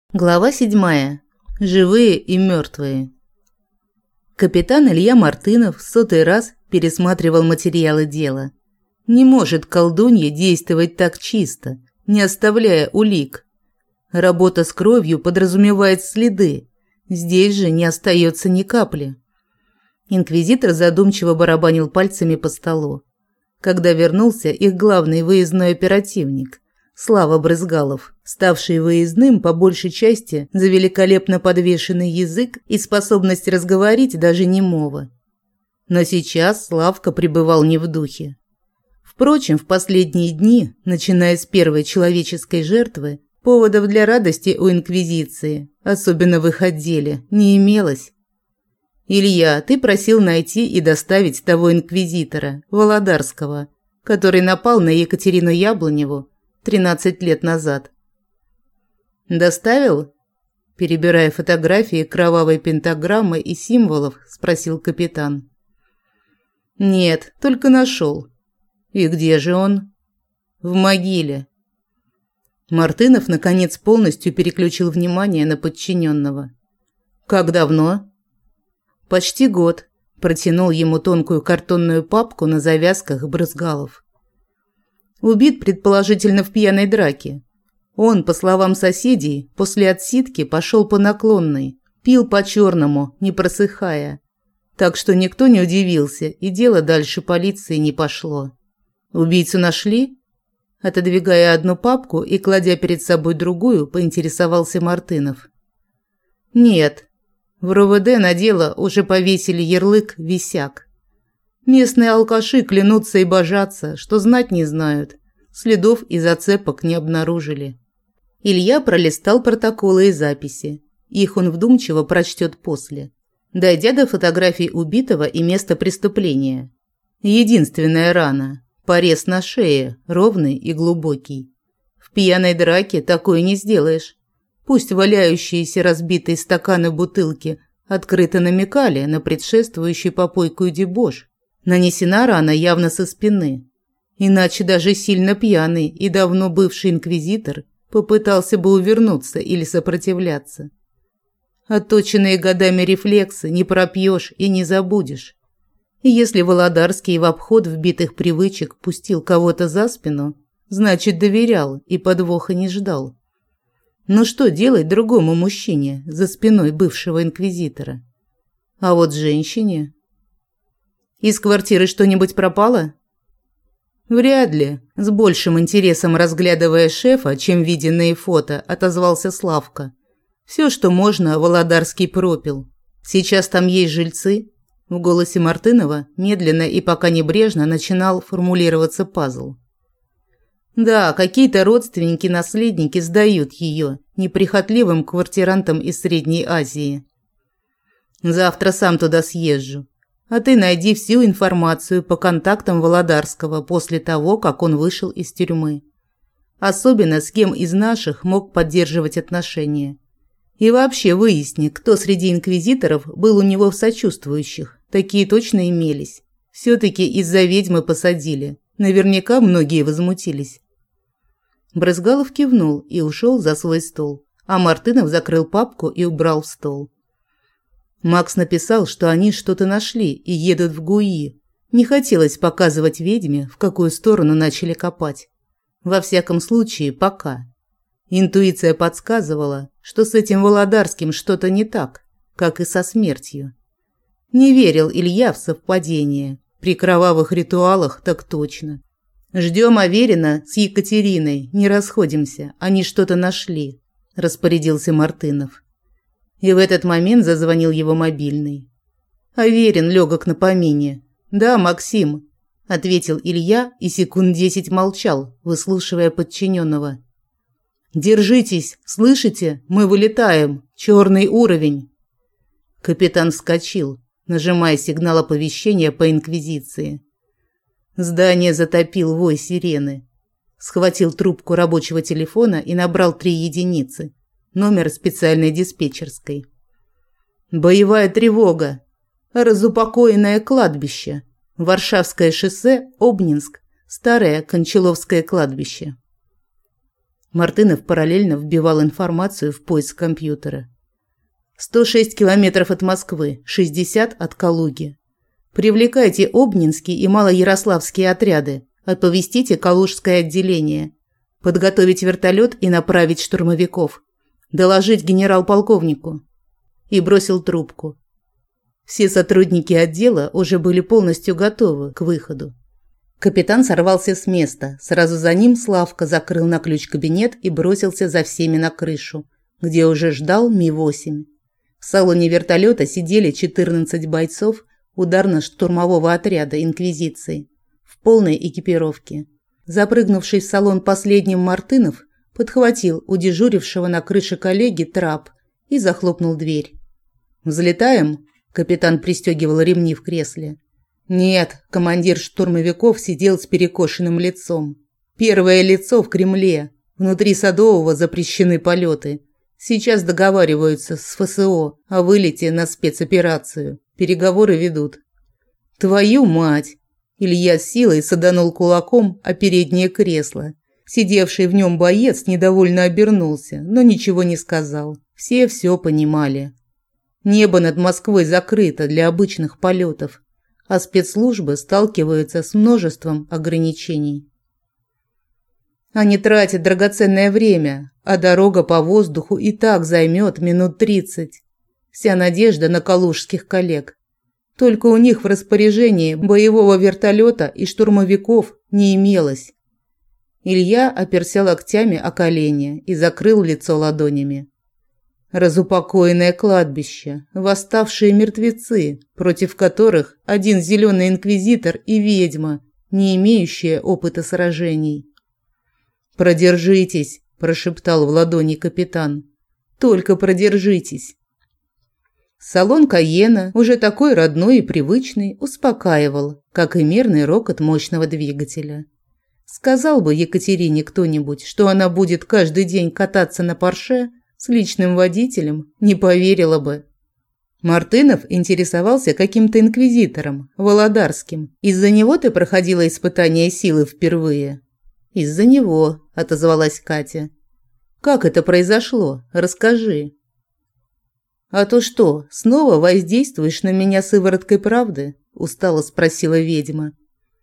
Глава 7. Живые и мертвые. Капитан Илья Мартынов в 100-й раз пересматривал материалы дела. Не может колдунья действовать так чисто, не оставляя улик. Работа с кровью подразумевает следы. Здесь же не остается ни капли. Инквизитор задумчиво барабанил пальцами по столу. Когда вернулся их главный выездной оперативник – Слава Брызгалов, ставший выездным по большей части за великолепно подвешенный язык и способность разговорить даже немого. Но сейчас Славка пребывал не в духе. Впрочем, в последние дни, начиная с первой человеческой жертвы, поводов для радости у Инквизиции, особенно в их отделе, не имелось. «Илья, ты просил найти и доставить того инквизитора, Володарского, который напал на Екатерину Яблоневу 13 лет назад». «Доставил?» Перебирая фотографии кровавой пентаграммы и символов, спросил капитан. «Нет, только нашел». «И где же он?» «В могиле». Мартынов, наконец, полностью переключил внимание на подчиненного. «Как давно?» «Почти год», – протянул ему тонкую картонную папку на завязках Брызгалов. Убит, предположительно, в пьяной драке. Он, по словам соседей, после отсидки пошел по наклонной, пил по-черному, не просыхая. Так что никто не удивился, и дело дальше полиции не пошло. «Убийцу нашли?» Отодвигая одну папку и кладя перед собой другую, поинтересовался Мартынов. «Нет. В РОВД на дело уже повесили ярлык «Висяк». Местные алкаши клянутся и божатся, что знать не знают. Следов и зацепок не обнаружили. Илья пролистал протоколы и записи. Их он вдумчиво прочтет после. Дойдя до фотографий убитого и места преступления. Единственная рана – порез на шее, ровный и глубокий. В пьяной драке такое не сделаешь. Пусть валяющиеся разбитые стаканы бутылки открыто намекали на предшествующий попойку и дебош. Нанесена рана явно со спины. Иначе даже сильно пьяный и давно бывший инквизитор попытался бы увернуться или сопротивляться. Отточенные годами рефлексы не пропьешь и не забудешь. И если Володарский в обход вбитых привычек пустил кого-то за спину, значит, доверял и подвоха не ждал. Но что делать другому мужчине за спиной бывшего инквизитора? А вот женщине... «Из квартиры что-нибудь пропало?» «Вряд ли», – с большим интересом разглядывая шефа, чем виденные фото, отозвался Славка. «Все, что можно, Володарский пропил. Сейчас там есть жильцы?» В голосе Мартынова медленно и пока небрежно начинал формулироваться пазл. «Да, какие-то родственники-наследники сдают ее неприхотливым квартирантам из Средней Азии. Завтра сам туда съезжу. А ты найди всю информацию по контактам Володарского после того, как он вышел из тюрьмы. Особенно с кем из наших мог поддерживать отношения. И вообще выясни, кто среди инквизиторов был у него в сочувствующих. Такие точно имелись. Все-таки из-за ведьмы посадили. Наверняка многие возмутились». Брызгалов кивнул и ушел за свой стол, а Мартынов закрыл папку и убрал в стол. Макс написал, что они что-то нашли и едут в ГУИ. Не хотелось показывать ведьме, в какую сторону начали копать. Во всяком случае, пока. Интуиция подсказывала, что с этим Володарским что-то не так, как и со смертью. Не верил Илья в совпадение. При кровавых ритуалах так точно. «Ждем Аверина с Екатериной, не расходимся, они что-то нашли», – распорядился Мартынов. И в этот момент зазвонил его мобильный. «Аверин легок на помине». «Да, Максим», – ответил Илья и секунд 10 молчал, выслушивая подчиненного. «Держитесь, слышите? Мы вылетаем. Черный уровень». Капитан вскочил, нажимая сигнал оповещения по инквизиции. Здание затопил вой сирены. Схватил трубку рабочего телефона и набрал 3 единицы. Номер специальной диспетчерской. «Боевая тревога. Разупокоенное кладбище. Варшавское шоссе, Обнинск. Старое Кончаловское кладбище». Мартынов параллельно вбивал информацию в поиск компьютера. 106 километров от Москвы, 60 от Калуги. Привлекайте Обнинский и Малоярославские отряды. Оповестите Калужское отделение. Подготовить вертолет и направить штурмовиков. Доложить генерал-полковнику. И бросил трубку. Все сотрудники отдела уже были полностью готовы к выходу. Капитан сорвался с места. Сразу за ним Славка закрыл на ключ кабинет и бросился за всеми на крышу, где уже ждал Ми-8. В салоне вертолета сидели 14 бойцов ударно-штурмового отряда «Инквизиции» в полной экипировке. Запрыгнувший в салон последним Мартынов подхватил у дежурившего на крыше коллеги трап и захлопнул дверь. «Взлетаем?» – капитан пристегивал ремни в кресле. «Нет», – командир штурмовиков сидел с перекошенным лицом. «Первое лицо в Кремле. Внутри Садового запрещены полеты. Сейчас договариваются с ФСО о вылете на спецоперацию. Переговоры ведут». «Твою мать!» Илья с силой саданул кулаком о переднее кресло. Сидевший в нем боец недовольно обернулся, но ничего не сказал. Все понимали. Небо над Москвой закрыто для обычных полетов, а спецслужбы сталкиваются с множеством ограничений. Они тратят драгоценное время, а дорога по воздуху и так займет минут 30. Вся надежда на калужских коллег. Только у них в распоряжении боевого вертолета и штурмовиков не имелось. Илья оперся локтями о колени и закрыл лицо ладонями. Разупокоенное кладбище, восставшие мертвецы, против которых один зеленый инквизитор и ведьма, не имеющие опыта сражений. «Продержитесь», – прошептал в ладони капитан. «Только продержитесь». Салон Кайена, уже такой родной и привычный, успокаивал, как и мерный рокот мощного двигателя. Сказал бы Екатерине кто-нибудь, что она будет каждый день кататься на Порше с личным водителем, не поверила бы. Мартынов интересовался каким-то инквизитором, Володарским. «Из-за него ты проходила испытание силы впервые?» «Из-за него», – отозвалась Катя. «Как это произошло? Расскажи». «А то что, снова воздействуешь на меня сывороткой правды?» – устало спросила ведьма.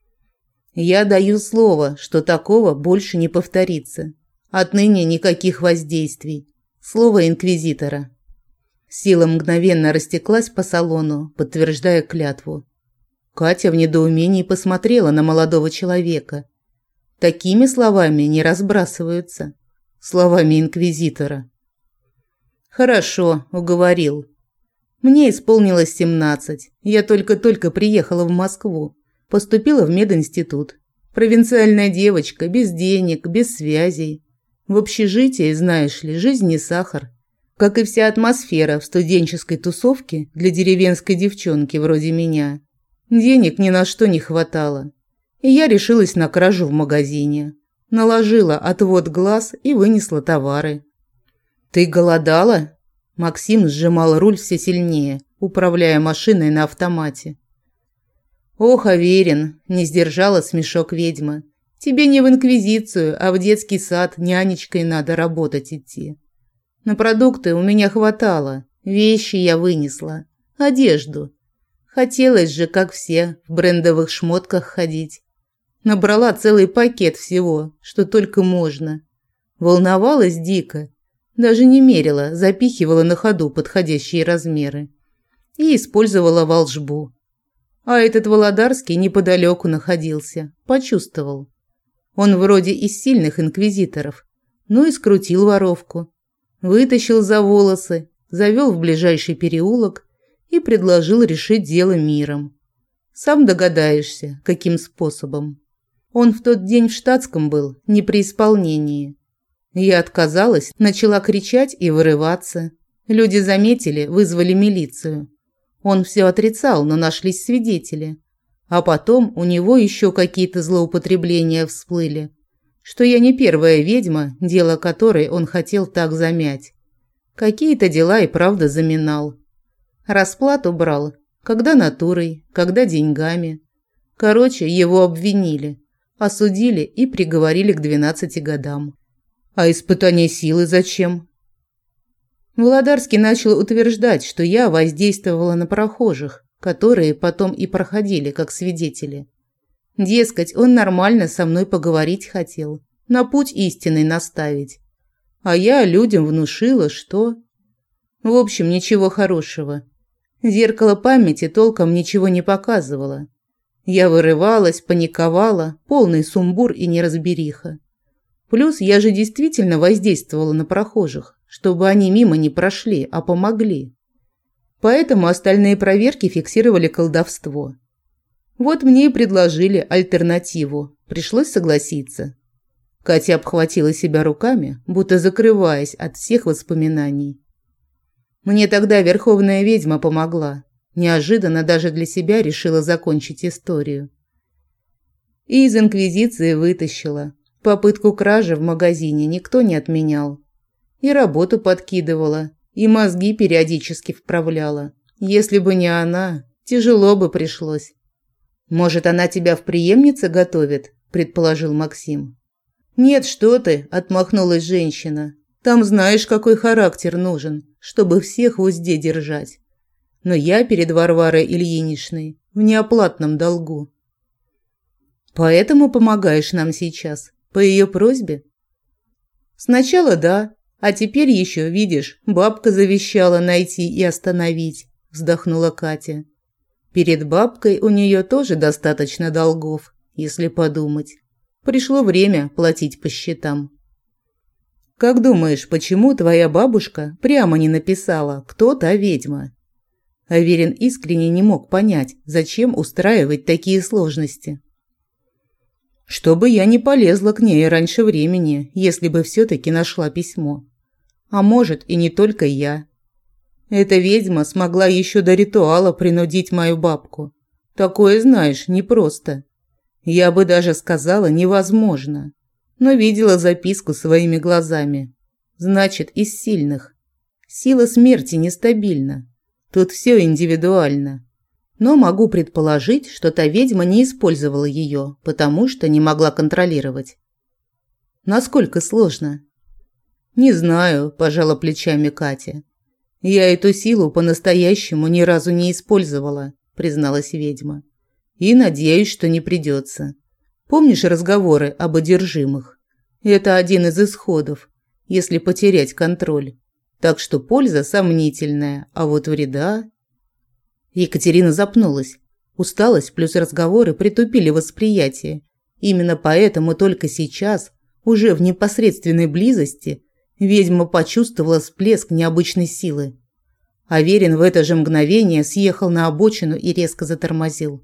«Я даю слово, что такого больше не повторится. Отныне никаких воздействий. Слово инквизитора». Сила мгновенно растеклась по салону, подтверждая клятву. Катя в недоумении посмотрела на молодого человека. Такими словами не разбрасываются. Словами инквизитора. «Хорошо», – уговорил. «Мне исполнилось 17. Я только-только приехала в Москву. Поступила в мединститут. Провинциальная девочка, без денег, без связей. В общежитии, знаешь ли, жизнь не сахар. Как и вся атмосфера в студенческой тусовке для деревенской девчонки вроде меня. Денег ни на что не хватало. И я решилась на кражу в магазине. Наложила отвод глаз и вынесла товары». «Ты голодала?» Максим сжимал руль все сильнее, управляя машиной на автомате. «Ох, Аверин!» – не сдержала смешок ведьма. «Тебе не в инквизицию, а в детский сад нянечкой надо работать идти. На продукты у меня хватало, вещи я вынесла, одежду. Хотелось же, как все, в брендовых шмотках ходить. Набрала целый пакет всего, что только можно. Волновалась дико. Даже не мерила, запихивала на ходу подходящие размеры. И использовала волшбу. А этот Володарский неподалеку находился, почувствовал. Он вроде из сильных инквизиторов. Ну и скрутил воровку. Вытащил за волосы, завел в ближайший переулок и предложил решить дело миром. Сам догадаешься, каким способом. Он в тот день в штатском был, не при исполнении. Я отказалась, начала кричать и вырываться. Люди заметили, вызвали милицию. Он все отрицал, но нашлись свидетели. А потом у него еще какие-то злоупотребления всплыли. Что я не первая ведьма, дело которой он хотел так замять. Какие-то дела и правда заминал. Расплату брал, когда натурой, когда деньгами. Короче, его обвинили, осудили и приговорили к 12 годам. А испытание силы зачем? Володарский начал утверждать, что я воздействовала на прохожих, которые потом и проходили как свидетели. Дескать, он нормально со мной поговорить хотел, на путь истинный наставить. А я людям внушила, что... В общем, ничего хорошего. Зеркало памяти толком ничего не показывало. Я вырывалась, паниковала, полный сумбур и неразбериха. Плюс я же действительно воздействовала на прохожих, чтобы они мимо не прошли, а помогли. Поэтому остальные проверки фиксировали колдовство. Вот мне и предложили альтернативу. Пришлось согласиться. Катя обхватила себя руками, будто закрываясь от всех воспоминаний. Мне тогда верховная ведьма помогла. Неожиданно даже для себя решила закончить историю. И из инквизиции вытащила. Попытку кражи в магазине никто не отменял. И работу подкидывала, и мозги периодически вправляла. Если бы не она, тяжело бы пришлось. «Может, она тебя в преемнице готовит?» – предположил Максим. «Нет, что ты!» – отмахнулась женщина. «Там знаешь, какой характер нужен, чтобы всех в узде держать. Но я перед Варварой Ильиничной в неоплатном долгу». «Поэтому помогаешь нам сейчас? По ее просьбе?» «Сначала да, а теперь еще, видишь, бабка завещала найти и остановить», – вздохнула Катя. «Перед бабкой у нее тоже достаточно долгов, если подумать. Пришло время платить по счетам». «Как думаешь, почему твоя бабушка прямо не написала, кто та ведьма?» Аверин искренне не мог понять, зачем устраивать такие сложности. «Чтобы я не полезла к ней раньше времени, если бы все-таки нашла письмо. А может, и не только я. Эта ведьма смогла еще до ритуала принудить мою бабку. Такое, знаешь, непросто. Я бы даже сказала, невозможно. Но видела записку своими глазами. Значит, из сильных. Сила смерти нестабильна. Тут все индивидуально. Но могу предположить, что та ведьма не использовала ее, потому что не могла контролировать». «Насколько сложно?» «Не знаю», – пожала плечами Катя. «Я эту силу по-настоящему ни разу не использовала», – призналась ведьма. «И надеюсь, что не придется. Помнишь разговоры об одержимых? Это один из исходов, если потерять контроль. Так что польза сомнительная, а вот вреда...» Екатерина запнулась. Усталость плюс разговоры притупили восприятие. Именно поэтому только сейчас, уже в непосредственной близости, ведьма почувствовала всплеск необычной силы. Аверин в это же мгновение съехал на обочину и резко затормозил.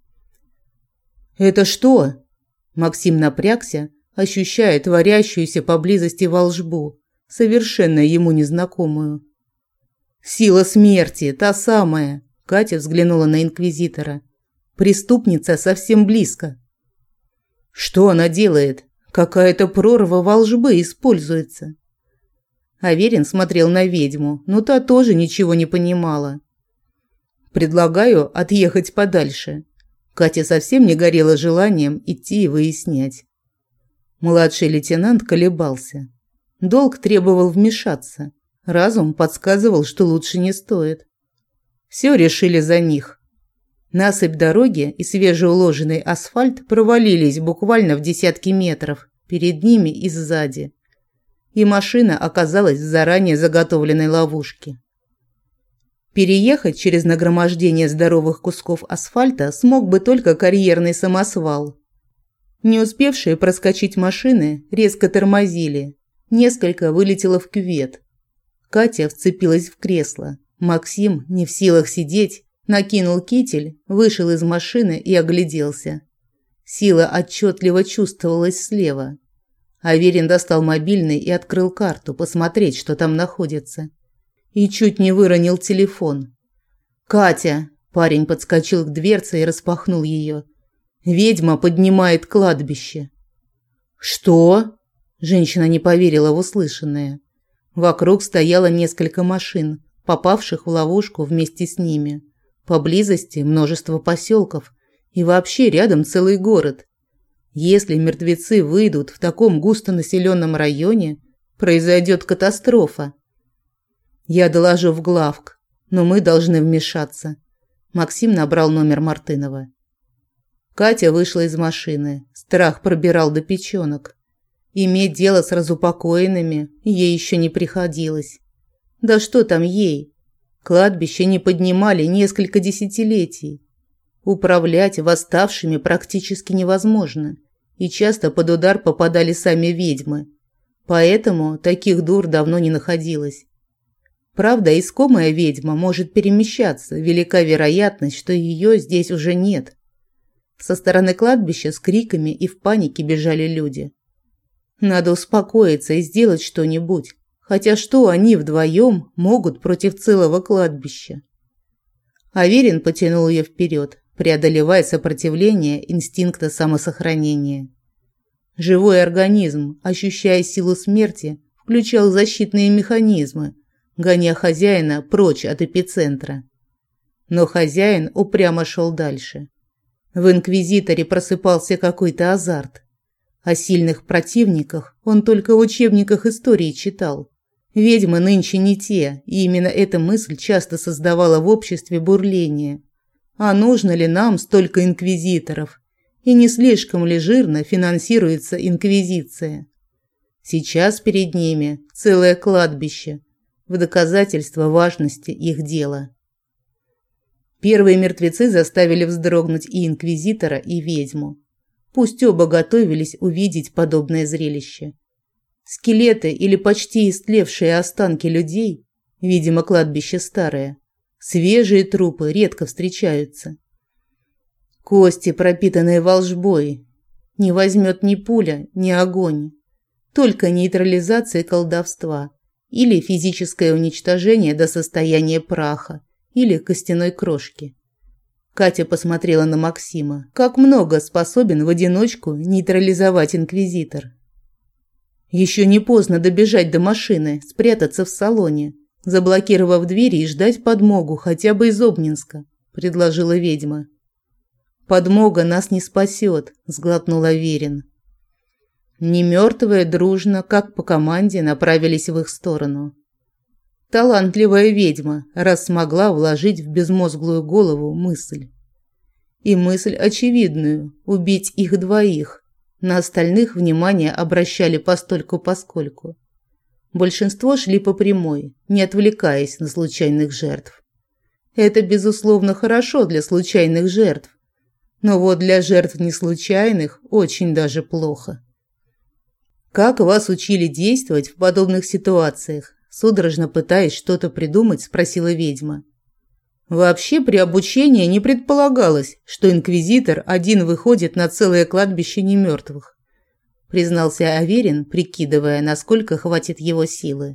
«Это что?» Максим напрягся, ощущая творящуюся поблизости волшбу, совершенно ему незнакомую. «Сила смерти, та самая!» Катя взглянула на инквизитора. «Преступница совсем близко». «Что она делает? Какая-то прорва волжбы используется». Аверин смотрел на ведьму, но та тоже ничего не понимала. «Предлагаю отъехать подальше». Катя совсем не горела желанием идти и выяснять. Младший лейтенант колебался. Долг требовал вмешаться. Разум подсказывал, что лучше не стоит. Все решили за них. Насыпь дороги и свежеуложенный асфальт провалились буквально в десятки метров перед ними и сзади. И машина оказалась в заранее заготовленной ловушке. Переехать через нагромождение здоровых кусков асфальта смог бы только карьерный самосвал. Не успевшие проскочить машины резко тормозили. Несколько вылетело в кювет. Катя вцепилась в кресло. Максим, не в силах сидеть, накинул китель, вышел из машины и огляделся. Сила отчетливо чувствовалась слева. Аверин достал мобильный и открыл карту, посмотреть, что там находится. И чуть не выронил телефон. «Катя!» – парень подскочил к дверце и распахнул ее. «Ведьма поднимает кладбище». «Что?» – женщина не поверила в услышанное. Вокруг стояло несколько машин, попавших в ловушку вместе с ними. Поблизости множество поселков и вообще рядом целый город. Если мертвецы выйдут в таком густонаселенном районе, произойдет катастрофа. Я доложу в главк, но мы должны вмешаться. Максим набрал номер Мартынова. Катя вышла из машины. Страх пробирал до печенок. Иметь дело с разупокоенными ей еще не приходилось. Да что там ей? Кладбище не поднимали несколько десятилетий. Управлять восставшими практически невозможно, и часто под удар попадали сами ведьмы. Поэтому таких дур давно не находилось. Правда, искомая ведьма может перемещаться, велика вероятность, что ее здесь уже нет. Со стороны кладбища с криками и в панике бежали люди. Надо успокоиться и сделать что-нибудь, хотя что они вдвоем могут против целого кладбища? Аверин потянул ее вперед, преодолевая сопротивление инстинкта самосохранения. Живой организм, ощущая силу смерти, включал защитные механизмы, гоня хозяина прочь от эпицентра. Но хозяин упрямо шел дальше. В инквизиторе просыпался какой-то азарт. О сильных противниках он только в учебниках истории читал. Ведьмы нынче не те, и именно эта мысль часто создавала в обществе бурление. А нужно ли нам столько инквизиторов? И не слишком ли жирно финансируется инквизиция? Сейчас перед ними целое кладбище, в доказательство важности их дела. Первые мертвецы заставили вздрогнуть и инквизитора, и ведьму. Пусть оба готовились увидеть подобное зрелище. Скелеты или почти истлевшие останки людей, видимо, кладбище старое, свежие трупы редко встречаются. Кости, пропитанные волжбой, не возьмет ни пуля, ни огонь, только нейтрализация колдовства или физическое уничтожение до состояния праха или костяной крошки. Катя посмотрела на Максима. Как много способен в одиночку нейтрализовать инквизитор. Еще не поздно добежать до машины, спрятаться в салоне, заблокировав двери и ждать подмогу хотя бы из Обнинска, предложила ведьма. Подмога нас не спасет, сглотнул Аверин. Немертвые дружно, как по команде, направились в их сторону. Талантливая ведьма, раз смогла вложить в безмозглую голову мысль. И мысль очевидную – убить их двоих. На остальных внимание обращали постольку-поскольку. Большинство шли по прямой, не отвлекаясь на случайных жертв. Это, безусловно, хорошо для случайных жертв. Но вот для жертв неслучайных очень даже плохо. Как вас учили действовать в подобных ситуациях? Судорожно пытаясь что-то придумать, спросила ведьма. Вообще при обучении не предполагалось, что инквизитор один выходит на целое кладбище немертвых, признался Аверин, прикидывая, насколько хватит его силы.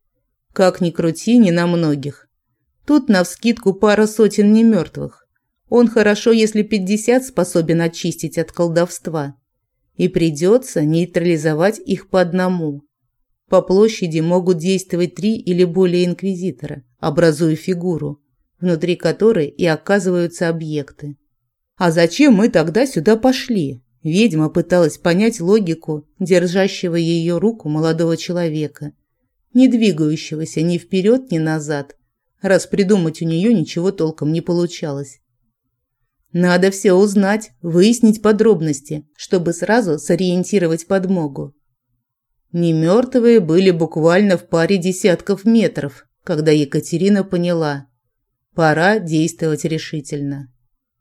Как ни крути, не на многих. Тут навскидку пара сотен немертвых. Он хорошо, если 50 способен очистить от колдовства. И придется нейтрализовать их по одному. По площади могут действовать 3 или более инквизитора, образуя фигуру, внутри которой и оказываются объекты. А зачем мы тогда сюда пошли? Ведьма пыталась понять логику держащего ее руку молодого человека, не двигающегося ни вперед, ни назад, раз придумать у нее ничего толком не получалось. Надо все узнать, выяснить подробности, чтобы сразу сориентировать подмогу. Немертвые были буквально в паре десятков метров, когда Екатерина поняла – пора действовать решительно.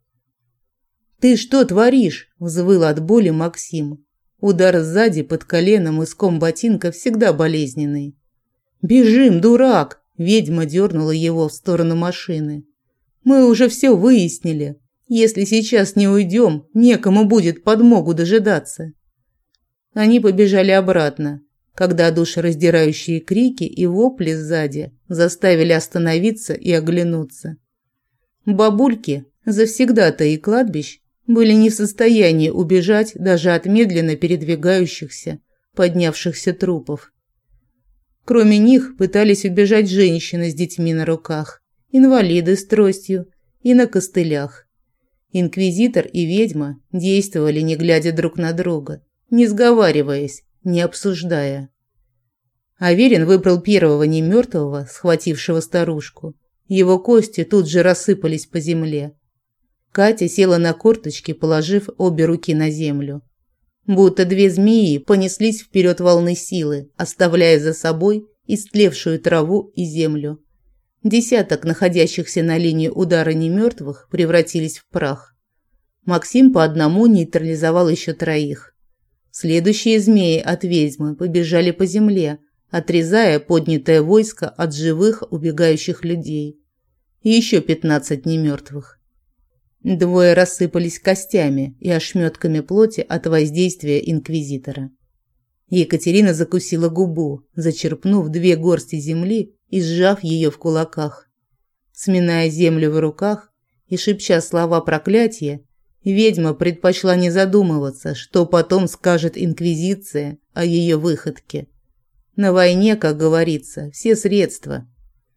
«Ты что творишь?» – взвыл от боли Максим. Удар сзади под коленом мыском ботинка всегда болезненный. «Бежим, дурак!» – ведьма дернула его в сторону машины. «Мы уже все выяснили. Если сейчас не уйдем, некому будет подмогу дожидаться». Они побежали обратно, когда душераздирающие крики и вопли сзади заставили остановиться и оглянуться. Бабульки, завсегдатаи кладбищ, были не в состоянии убежать даже от медленно передвигающихся, поднявшихся трупов. Кроме них пытались убежать женщины с детьми на руках, инвалиды с тростью и на костылях. Инквизитор и ведьма действовали, не глядя друг на друга, не сговариваясь, не обсуждая. Аверин выбрал первого немертвого, схватившего старушку. Его кости тут же рассыпались по земле. Катя села на корточки, положив обе руки на землю. Будто две змеи понеслись вперед волны силы, оставляя за собой истлевшую траву и землю. Десяток находящихся на линии удара немертвых превратились в прах. Максим по одному нейтрализовал еще троих. Следующие змеи от ведьмы побежали по земле, отрезая поднятое войско от живых убегающих людей. И еще 15 немертвых. Двое рассыпались костями и ошметками плоти от воздействия инквизитора. Екатерина закусила губу, зачерпнув 2 горсти земли и сжав ее в кулаках. Сминая землю в руках и шепча слова проклятия, ведьма предпочла не задумываться, что потом скажет инквизиция о ее выходке. На войне, как говорится, все средства.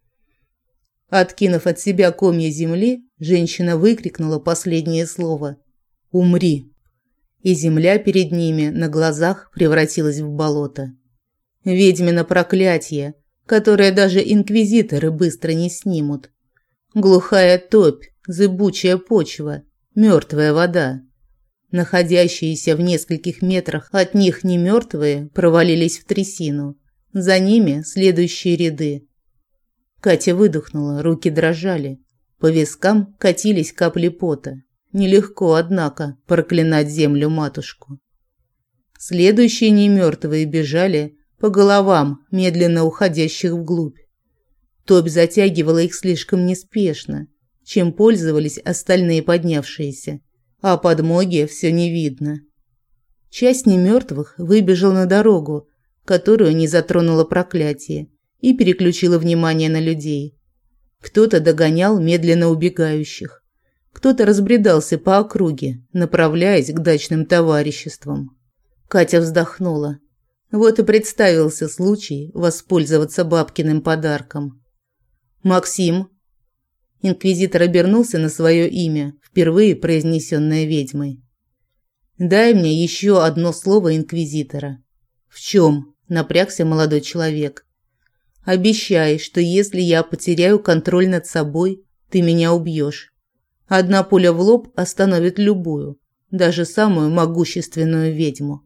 Откинув от себя комья земли, женщина выкрикнула последнее слово: «Умри!» И земля перед ними на глазах превратилась в болото. Ведьмино проклятие, которое даже инквизиторы быстро не снимут. Глухая топь, зыбучая почва, мертвая вода. Находящиеся в нескольких метрах от них немертвые провалились в трясину. За ними следующие ряды. Катя выдохнула, руки дрожали. По вискам катились капли пота. Нелегко, однако, проклинать землю-матушку. Следующие немертвые бежали по головам, медленно уходящих вглубь. Топь затягивала их слишком неспешно, чем пользовались остальные поднявшиеся, а подмоги все не видно. Часть немертвых выбежала на дорогу, которую не затронуло проклятие, и переключила внимание на людей. Кто-то догонял медленно убегающих, кто-то разбредался по округе, направляясь к дачным товариществам. Катя вздохнула. Вот и представился случай воспользоваться бабкиным подарком. «Максим!» Инквизитор обернулся на свое имя, впервые произнесенное ведьмой. «Дай мне еще одно слово инквизитора». «В чем?» – напрягся молодой человек. «Обещай, что если я потеряю контроль над собой, ты меня убьешь. Одна пуля в лоб остановит любую, даже самую могущественную ведьму».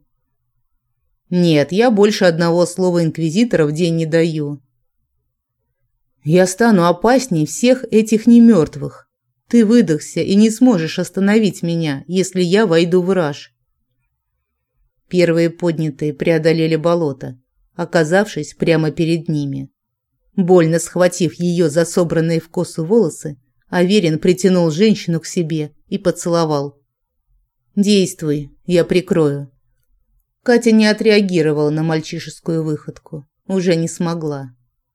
«Нет, я больше одного слова инквизитора в день не даю». «Я стану опасней всех этих немертвых. Ты выдохся и не сможешь остановить меня, если я войду в раж». Первые поднятые преодолели болото, оказавшись прямо перед ними. Больно схватив ее за собранные в косу волосы, Аверин притянул женщину к себе и поцеловал. «Действуй, я прикрою». Катя не отреагировала на мальчишескую выходку, уже не смогла.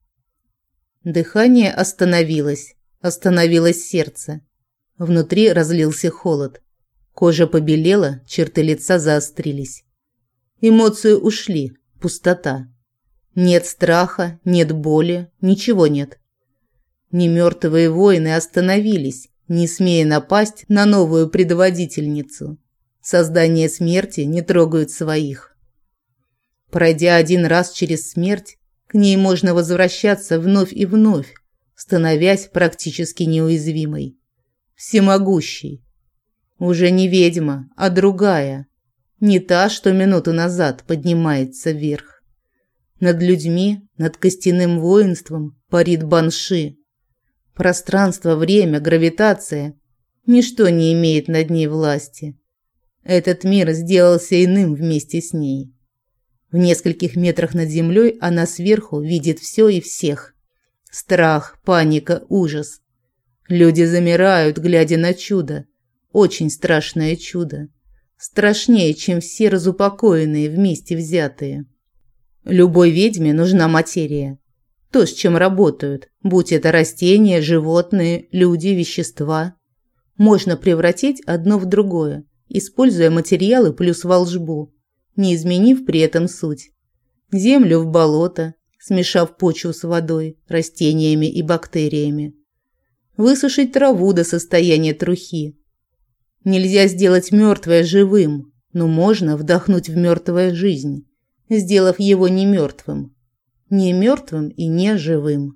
Дыхание остановилось, остановилось сердце. Внутри разлился холод. Кожа побелела, черты лица заострились. Эмоции ушли, пустота. Нет страха, нет боли, ничего нет. Немертвые воины остановились, не смея напасть на новую предводительницу. Создания смерти не трогают своих. Пройдя один раз через смерть, к ней можно возвращаться вновь и вновь, становясь практически неуязвимой. Всемогущей. Уже не ведьма, а другая. Не та, что минуту назад поднимается вверх. Над людьми, над костяным воинством парит банши. Пространство, время, гравитация – ничто не имеет над ней власти. Этот мир сделался иным вместе с ней. В нескольких метрах над землей она сверху видит все и всех. Страх, паника, ужас. Люди замирают, глядя на чудо. Очень страшное чудо. Страшнее, чем все разупокоенные вместе взятые. Любой ведьме нужна материя. То, с чем работают, будь это растения, животные, люди, вещества. Можно превратить одно в другое, используя материалы плюс волшбу, не изменив при этом суть. Землю в болото, смешав почву с водой, растениями и бактериями. Высушить траву до состояния трухи. Нельзя сделать мертвое живым, но можно вдохнуть в мертвое жизнь, сделав его не мертвым. Не мертвым и не живым.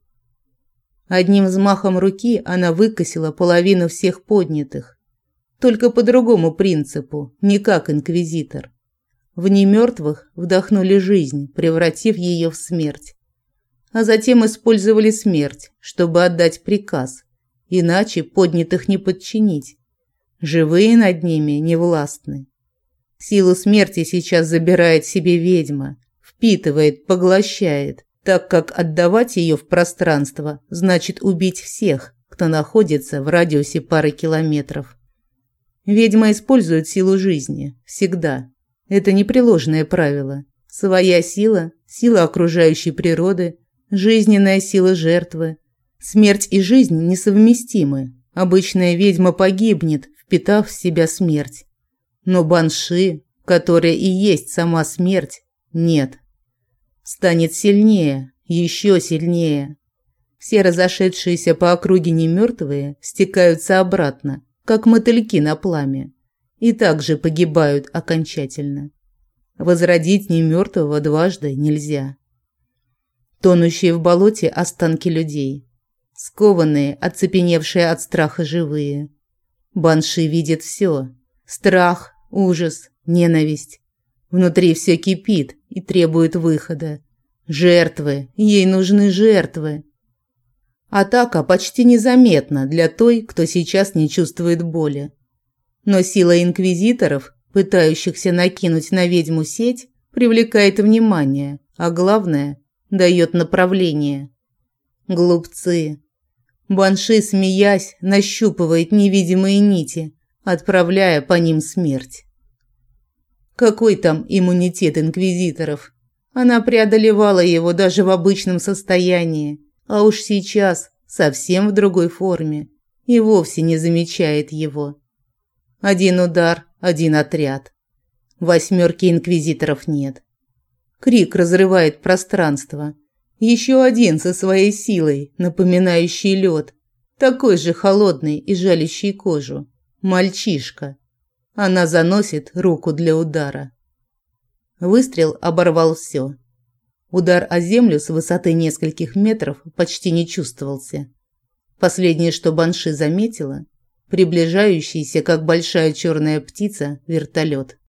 Одним взмахом руки она выкосила половину всех поднятых. Только по другому принципу, не как инквизитор. В немертвых вдохнули жизнь, превратив ее в смерть. А затем использовали смерть, чтобы отдать приказ, иначе поднятых не подчинить. Живые над ними не властны. Силу смерти сейчас забирает себе ведьма, впитывает, поглощает, так как отдавать ее в пространство значит убить всех, кто находится в радиусе пары километров. Ведьма использует силу жизни всегда. Это непреложное правило. Своя сила, сила окружающей природы, жизненная сила жертвы. Смерть и жизнь несовместимы. Обычная ведьма погибнет, впитав в себя смерть. Но банши, которая и есть сама смерть, нет. Станет сильнее, еще сильнее. Все разошедшиеся по округе немертвые стекаются обратно, как мотыльки на пламя, и также погибают окончательно. Возродить немертвого дважды нельзя. Тонущие в болоте останки людей, скованные, оцепеневшие от страха живые. Банши видит все: страх, ужас, ненависть. Внутри все кипит и требует выхода. Жертвы, ей нужны жертвы. Атака почти незаметна для той, кто сейчас не чувствует боли. Но сила инквизиторов, пытающихся накинуть на ведьму сеть, привлекает внимание, а главное – дает направление. Глупцы. Банши, смеясь, нащупывает невидимые нити, отправляя по ним смерть. Какой там иммунитет инквизиторов? Она преодолевала его даже в обычном состоянии, а уж сейчас совсем в другой форме и вовсе не замечает его. Один удар, один отряд. 8 инквизиторов нет. Крик разрывает пространство. Еще один со своей силой, напоминающий лед, такой же холодный и жалящий кожу. Мальчишка. Она заносит руку для удара. Выстрел оборвал все. Удар о землю с высоты нескольких метров почти не чувствовался. Последнее, что банши заметила – приближающийся, как большая черная птица, вертолет.